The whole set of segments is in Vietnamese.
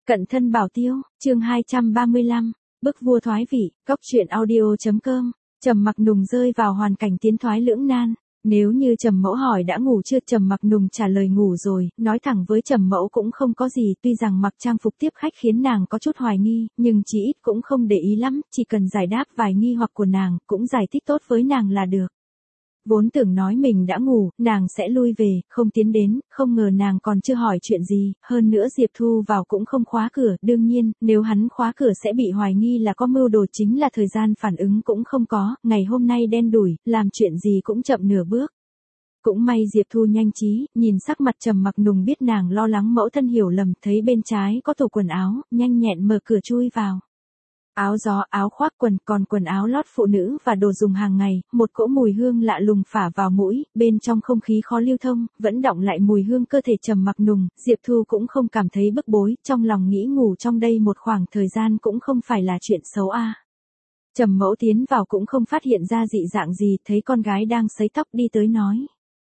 Cận thân bảo tiêu, chương 235, bức vua thoái vị, góc truyện audio.com. Trầm Mặc Nùng rơi vào hoàn cảnh tiến thoái lưỡng nan. Nếu như Trầm Mẫu hỏi đã ngủ chưa, Trầm Mặc Nùng trả lời ngủ rồi, nói thẳng với Trầm Mẫu cũng không có gì, tuy rằng mặc trang phục tiếp khách khiến nàng có chút hoài nghi, nhưng chí ít cũng không để ý lắm, chỉ cần giải đáp vài nghi hoặc của nàng, cũng giải thích tốt với nàng là được. Vốn tưởng nói mình đã ngủ, nàng sẽ lui về, không tiến đến, không ngờ nàng còn chưa hỏi chuyện gì, hơn nữa Diệp Thu vào cũng không khóa cửa, đương nhiên, nếu hắn khóa cửa sẽ bị hoài nghi là có mưu đồ, chính là thời gian phản ứng cũng không có, ngày hôm nay đen đủi, làm chuyện gì cũng chậm nửa bước. Cũng may Diệp Thu nhanh trí, nhìn sắc mặt Trầm Mặc Nùng biết nàng lo lắng mẫu thân hiểu lầm, thấy bên trái có tủ quần áo, nhanh nhẹn mở cửa chui vào. Áo gió, áo khoác, còn quần áo lót phụ nữ và đồ dùng hàng ngày, một cỗ mùi hương lạ lùng phả vào mũi, bên trong không khí khó lưu thông, vẫn đọng lại mùi hương cơ thể Trầm Mặc Nùng, Diệp Thu cũng không cảm thấy bức bối, trong lòng nghĩ ngủ trong đây một khoảng thời gian cũng không phải là chuyện xấu a. Trầm Mẫu tiến vào cũng không phát hiện ra dị dạng gì, thấy con gái đang sấy tóc đi tới nói.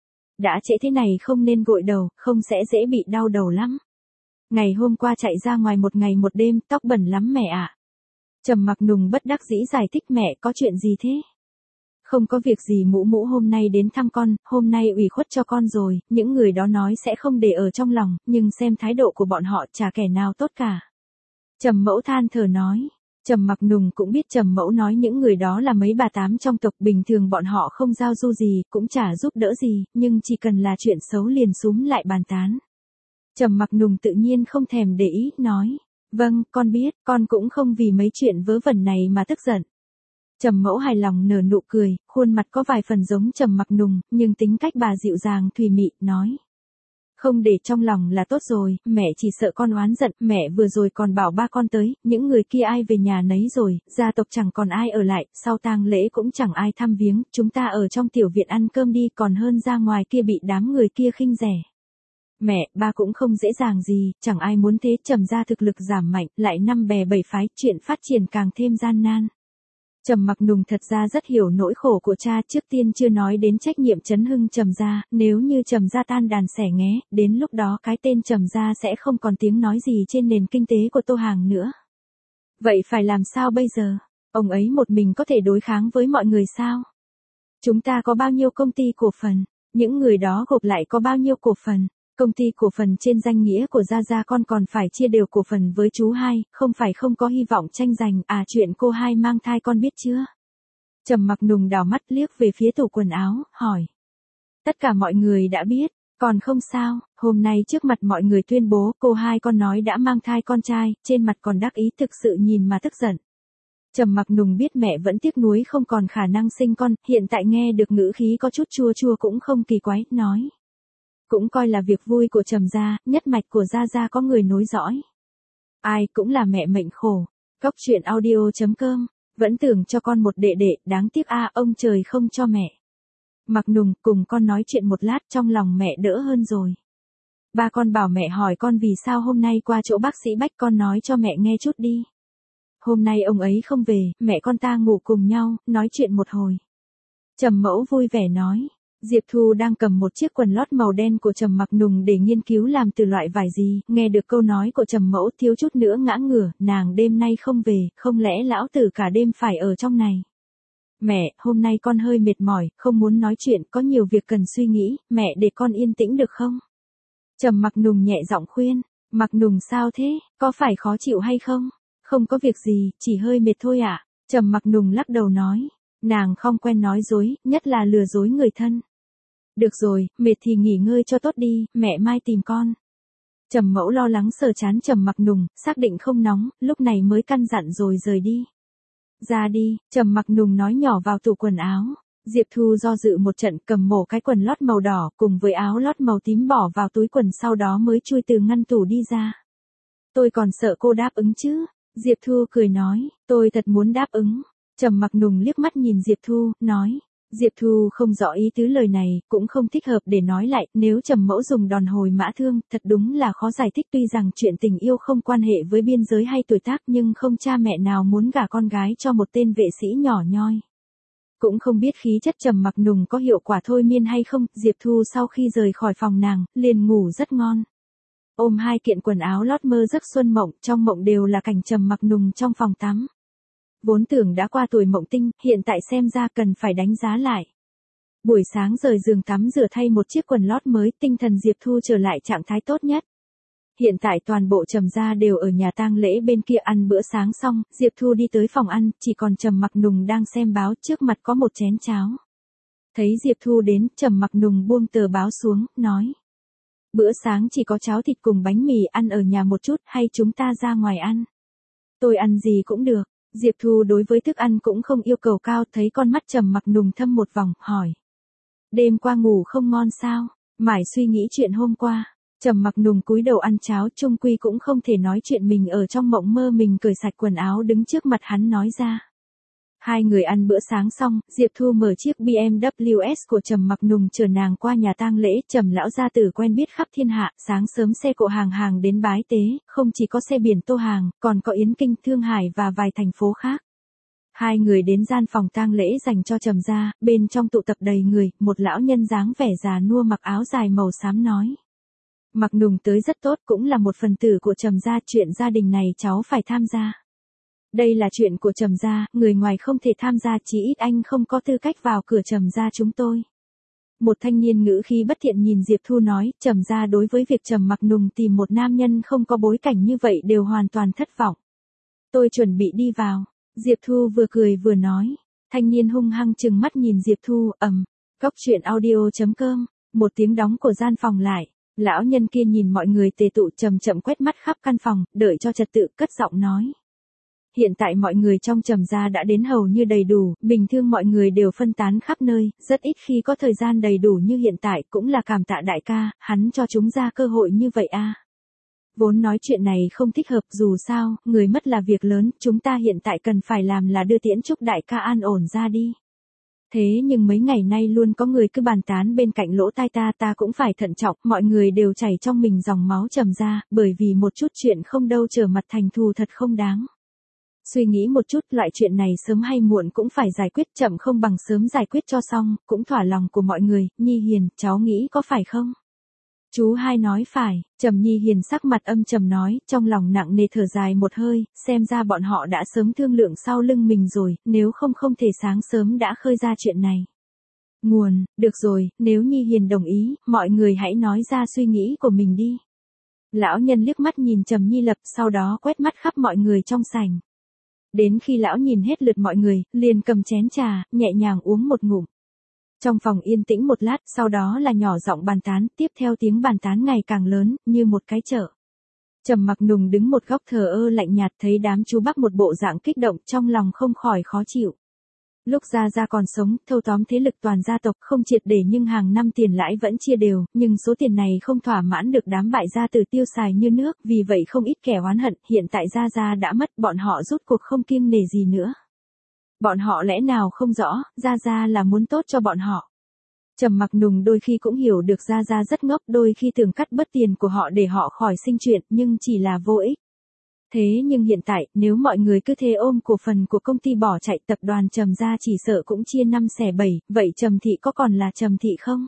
Đã trễ thế này không nên gội đầu, không sẽ dễ bị đau đầu lắm. Ngày hôm qua chạy ra ngoài một ngày một đêm, tóc bẩn lắm mẹ ạ. Trầm Mặc Nùng bất đắc dĩ giải thích, mẹ có chuyện gì thế? Không có việc gì, mũ mũ hôm nay đến thăm con, hôm nay ủy khuất cho con rồi, những người đó nói sẽ không để ở trong lòng, nhưng xem thái độ của bọn họ chả kẻ nào tốt cả. Trầm Mẫu than thở nói. Trầm Mặc Nùng cũng biết Trầm Mẫu nói những người đó là mấy bà tám trong tộc, bình thường bọn họ không giao du gì, cũng chả giúp đỡ gì, nhưng chỉ cần là chuyện xấu liền xúm lại bàn tán. Trầm Mặc Nùng tự nhiên không thèm để ý, nói. Vâng, con biết, con cũng không vì mấy chuyện vớ vẩn này mà tức giận. Trầm Mẫu hài lòng nở nụ cười, khuôn mặt có vài phần giống Trầm Mặc Nùng, nhưng tính cách bà dịu dàng thùy mị, nói. Không để trong lòng là tốt rồi, mẹ chỉ sợ con oán giận, mẹ vừa rồi còn bảo ba con tới, những người kia ai về nhà nấy rồi, gia tộc chẳng còn ai ở lại, sau tang lễ cũng chẳng ai thăm viếng, chúng ta ở trong tiểu viện ăn cơm đi, còn hơn ra ngoài kia bị đám người kia khinh rẻ. Mẹ, ba cũng không dễ dàng gì, chẳng ai muốn thế, Trầm gia thực lực giảm mạnh, lại năm bè bảy phái, chuyện phát triển càng thêm gian nan. Trầm Mặc Nùng thật ra rất hiểu nỗi khổ của cha, trước tiên chưa nói đến trách nhiệm trấn hưng Trầm gia, nếu như Trầm gia tan đàn xẻ nghé, đến lúc đó cái tên Trầm gia sẽ không còn tiếng nói gì trên nền kinh tế của Tô Hàng nữa. Vậy phải làm sao bây giờ? Ông ấy một mình có thể đối kháng với mọi người sao? Chúng ta có bao nhiêu công ty cổ phần? Những người đó gộp lại có bao nhiêu cổ phần? Công ty cổ phần trên danh nghĩa của Gia con còn phải chia đều cổ phần với chú hai, không phải không có hy vọng tranh giành, chuyện cô hai mang thai con biết chưa? Trầm Mặc Nùng đảo mắt liếc về phía tủ quần áo, hỏi. Tất cả mọi người đã biết, còn không sao, hôm nay trước mặt mọi người tuyên bố cô hai con nói đã mang thai con trai, trên mặt còn đắc ý, thực sự nhìn mà tức giận. Trầm Mặc Nùng biết mẹ vẫn tiếc nuối không còn khả năng sinh con, hiện tại nghe được ngữ khí có chút chua chua cũng không kỳ quái, nói. Cũng coi là việc vui của Trầm gia, nhất mạch của Gia có người nối dõi. Ai cũng là mẹ mệnh khổ. Góc truyện audio.com, vẫn tưởng cho con một đệ đệ, đáng tiếc ông trời không cho mẹ. Mặc Nùng, cùng con nói chuyện một lát, trong lòng mẹ đỡ hơn rồi. Ba con bảo mẹ hỏi con vì sao hôm nay qua chỗ bác sĩ Bách, con nói cho mẹ nghe chút đi. Hôm nay ông ấy không về, mẹ con ta ngủ cùng nhau, nói chuyện một hồi. Trầm Mẫu vui vẻ nói. Diệp Thu đang cầm một chiếc quần lót màu đen của Trầm Mặc Nùng để nghiên cứu làm từ loại vải gì, nghe được câu nói của Trầm Mẫu thiếu chút nữa ngã ngửa, nàng đêm nay không về, không lẽ lão tử cả đêm phải ở trong này. Mẹ, hôm nay con hơi mệt mỏi, không muốn nói chuyện, có nhiều việc cần suy nghĩ, mẹ để con yên tĩnh được không? Trầm Mặc Nùng nhẹ giọng khuyên. Mặc Nùng sao thế, có phải khó chịu hay không? Không có việc gì, chỉ hơi mệt thôi ạ. Trầm Mặc Nùng lắc đầu nói. Nàng không quen nói dối, nhất là lừa dối người thân. Được rồi, mệt thì nghỉ ngơi cho tốt đi, mẹ mai tìm con. Trầm Mẫu lo lắng sờ trán Trầm Mặc Nùng, xác định không nóng, lúc này mới căn dặn rồi rời đi. Ra đi, Trầm Mặc Nùng nói nhỏ vào tủ quần áo. Diệp Thu do dự một trận, cầm mổ cái quần lót màu đỏ cùng với áo lót màu tím bỏ vào túi quần, sau đó mới chui từ ngăn tủ đi ra. Tôi còn sợ cô đáp ứng chứ. Diệp Thu cười nói, tôi thật muốn đáp ứng. Trầm Mặc Nùng liếc mắt nhìn Diệp Thu, nói. Diệp Thu không rõ ý tứ lời này, cũng không thích hợp để nói lại, nếu Trầm Mẫu dùng đòn hồi mã thương, thật đúng là khó giải thích, tuy rằng chuyện tình yêu không quan hệ với biên giới hay tuổi tác, nhưng không cha mẹ nào muốn gả con gái cho một tên vệ sĩ nhỏ nhoi. Cũng không biết khí chất Trầm Mặc Nùng có hiệu quả thôi miên hay không, Diệp Thu sau khi rời khỏi phòng nàng, liền ngủ rất ngon. ôm 2 kiện quần áo lót mơ giấc xuân mộng, trong mộng đều là cảnh Trầm Mặc Nùng trong phòng tắm. Vốn tưởng đã qua tuổi mộng tinh, hiện tại xem ra cần phải đánh giá lại. Buổi sáng rời giường tắm rửa thay một chiếc quần lót mới, tinh thần Diệp Thu trở lại trạng thái tốt nhất. Hiện tại toàn bộ Trầm gia đều ở nhà tang lễ bên kia ăn bữa sáng xong, Diệp Thu đi tới phòng ăn, chỉ còn Trầm Mặc Nùng đang xem báo, trước mặt có một chén cháo. Thấy Diệp Thu đến, Trầm Mặc Nùng buông tờ báo xuống, nói. Bữa sáng chỉ có cháo thịt cùng bánh mì, ăn ở nhà một chút, hay chúng ta ra ngoài ăn? Tôi ăn gì cũng được. Diệp Thu đối với thức ăn cũng không yêu cầu cao, thấy con mắt Trầm Mặc Nùng thâm một vòng, hỏi. Đêm qua ngủ không ngon sao? Mải suy nghĩ chuyện hôm qua. Trầm Mặc Nùng cúi đầu ăn cháo, chung quy cũng không thể nói chuyện mình ở trong mộng mơ mình cởi sạch quần áo đứng trước mặt hắn nói ra. Hai người ăn bữa sáng xong, Diệp Thu mở chiếc BMW S của Trầm Mặc Nùng chờ nàng qua nhà tang lễ. Trầm lão gia tử quen biết khắp thiên hạ, sáng sớm xe cộ hàng đến bái tế, không chỉ có xe biển Tô Hàng, còn có Yến Kinh, Thương Hải và vài thành phố khác. Hai người đến gian phòng tang lễ dành cho Trầm gia, bên trong tụ tập đầy người, một lão nhân dáng vẻ già nua mặc áo dài màu xám nói. Mặc Nùng tới rất tốt, cũng là một phần tử của Trầm gia, chuyện gia đình này cháu phải tham gia. Đây là chuyện của Trầm gia, người ngoài không thể tham gia, chí ít anh không có tư cách vào cửa Trầm gia chúng tôi. Một thanh niên ngữ khí bất thiện nhìn Diệp Thu nói, Trầm gia đối với việc Trầm Mặc Nùng tìm một nam nhân không có bối cảnh như vậy đều hoàn toàn thất vọng. Tôi chuẩn bị đi vào. Diệp Thu vừa cười vừa nói. Thanh niên hung hăng trừng mắt nhìn Diệp Thu, Cóc truyện audio.com, một tiếng đóng của gian phòng lại. Lão nhân kia nhìn mọi người tề tụ chậm chậm quét mắt khắp căn phòng, đợi cho trật tự cất giọng nói. Hiện tại mọi người trong Trầm gia đã đến hầu như đầy đủ, bình thường mọi người đều phân tán khắp nơi, rất ít khi có thời gian đầy đủ như hiện tại, cũng là cảm tạ đại ca, hắn cho chúng ra cơ hội như vậy a. Vốn nói chuyện này không thích hợp, dù sao, người mất là việc lớn, chúng ta hiện tại cần phải làm là đưa tiễn chúc đại ca an ổn ra đi. Thế nhưng mấy ngày nay luôn có người cứ bàn tán bên cạnh lỗ tai ta cũng phải thận trọng, mọi người đều chảy trong mình dòng máu Trầm gia, bởi vì một chút chuyện không đâu trở mặt thành thù thật không đáng. Suy nghĩ một chút, loại chuyện này sớm hay muộn cũng phải giải quyết, chậm không bằng sớm giải quyết cho xong, cũng thỏa lòng của mọi người. Nhi Hiền, cháu nghĩ có phải không? Chú hai nói phải. Trầm Nhi Hiền sắc mặt âm trầm nói, trong lòng nặng nề thở dài một hơi, xem ra bọn họ đã sớm thương lượng sau lưng mình rồi, nếu không thể sáng sớm đã khơi ra chuyện này. Nguồn, được rồi, nếu Nhi Hiền đồng ý, mọi người hãy nói ra suy nghĩ của mình đi. Lão nhân liếc mắt nhìn Trầm Nhi Lập, sau đó quét mắt khắp mọi người trong sảnh. Đến khi lão nhìn hết lượt mọi người, liền cầm chén trà, nhẹ nhàng uống một ngụm. Trong phòng yên tĩnh một lát, sau đó là nhỏ giọng bàn tán, tiếp theo tiếng bàn tán ngày càng lớn, như một cái chợ. Trầm Mặc Nùng đứng một góc thờ ơ lạnh nhạt, thấy đám chú bác một bộ dạng kích động, trong lòng không khỏi khó chịu. Lúc Gia còn sống, thâu tóm thế lực toàn gia tộc, không triệt để nhưng hàng năm tiền lãi vẫn chia đều, nhưng số tiền này không thỏa mãn được đám bại gia tử tiêu xài như nước, vì vậy không ít kẻ oán hận, hiện tại Gia đã mất, bọn họ rút cuộc không kiêng nể gì nữa. Bọn họ lẽ nào không rõ, Gia là muốn tốt cho bọn họ. Trầm Mặc Nùng đôi khi cũng hiểu được Gia rất ngốc, đôi khi tưởng cắt bớt tiền của họ để họ khỏi sinh chuyện, nhưng chỉ là vô ích. Thế nhưng hiện tại, nếu mọi người cứ thế ôm cổ phần của công ty bỏ chạy, tập đoàn Trầm gia chỉ sợ cũng chia 5/7, vậy Trầm thị có còn là Trầm thị không?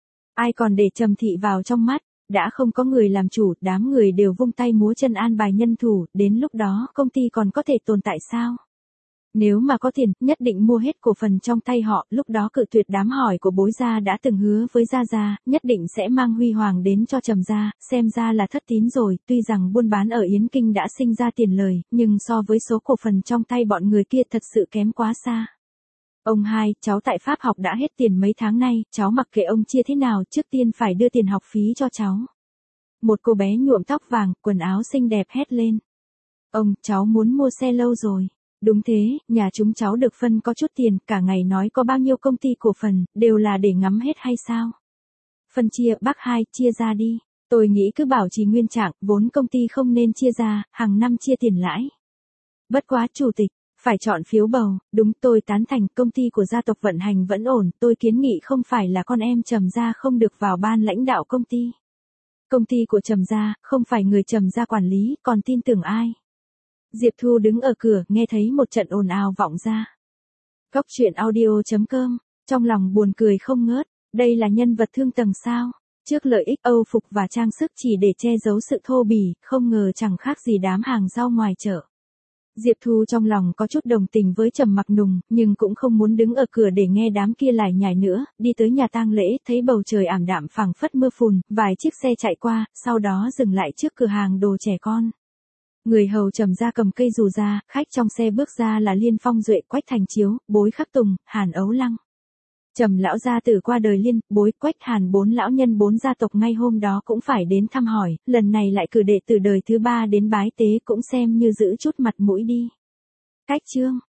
Ai còn để Trầm thị vào trong mắt? Đã không có người làm chủ, đám người đều vung tay múa chân an bài nhân thủ, đến lúc đó công ty còn có thể tồn tại sao? Nếu mà có tiền, nhất định mua hết cổ phần trong tay họ, lúc đó cự tuyệt đám hỏi của bối gia đã từng hứa với Gia, nhất định sẽ mang huy hoàng đến cho Trầm gia, xem ra là thất tín rồi, tuy rằng buôn bán ở Yến Kinh đã sinh ra tiền lời, nhưng so với số cổ phần trong tay bọn người kia thật sự kém quá xa. Ông hai, cháu tại Pháp học đã hết tiền mấy tháng nay, cháu mặc kệ ông chia thế nào, trước tiên phải đưa tiền học phí cho cháu. Một cô bé nhuộm tóc vàng, quần áo xinh đẹp hét lên. Ông, cháu muốn mua xe lâu rồi. Đúng thế, nhà chúng cháu được phân có chút tiền, cả ngày nói có bao nhiêu công ty cổ phần, đều là để ngắm hết hay sao? Phân chia, bác hai, chia ra đi. Tôi nghĩ cứ bảo trì nguyên trạng, vốn công ty không nên chia ra, hàng năm chia tiền lãi. Bất quá, chủ tịch, phải chọn phiếu bầu, đúng tôi tán thành, công ty của gia tộc vận hành vẫn ổn, tôi kiến nghị không phải là con em Trầm gia không được vào ban lãnh đạo công ty. Công ty của Trầm gia, không phải người Trầm gia quản lý, còn tin tưởng ai? Diệp Thu đứng ở cửa, nghe thấy một trận ồn ào vọng ra. Cóc truyện audio.com, trong lòng buồn cười không ngớt, đây là nhân vật thương tầng sao? Trước lợi ích âu phục và trang sức chỉ để che giấu sự thô bỉ, không ngờ chẳng khác gì đám hàng rau ngoài chợ. Diệp Thu trong lòng có chút đồng tình với Trầm Mặc Nùng, nhưng cũng không muốn đứng ở cửa để nghe đám kia lải nhải nữa, đi tới nhà tang lễ, thấy bầu trời ảm đạm phảng phất mưa phùn, vài chiếc xe chạy qua, sau đó dừng lại trước cửa hàng đồ trẻ con. Người hầu Trầm ra cầm cây dù ra, khách trong xe bước ra là Liên Phong Duệ, Quách Thành Chiếu, Bối Khắc Tùng, Hàn Ấu Lăng. Trầm lão gia tử qua đời, Liên, Bối, Quách, Hàn bốn lão nhân bốn gia tộc ngay hôm đó cũng phải đến thăm hỏi, lần này lại cử đệ tử đời thứ 3 đến bái tế, cũng xem như giữ chút mặt mũi đi. Cách chương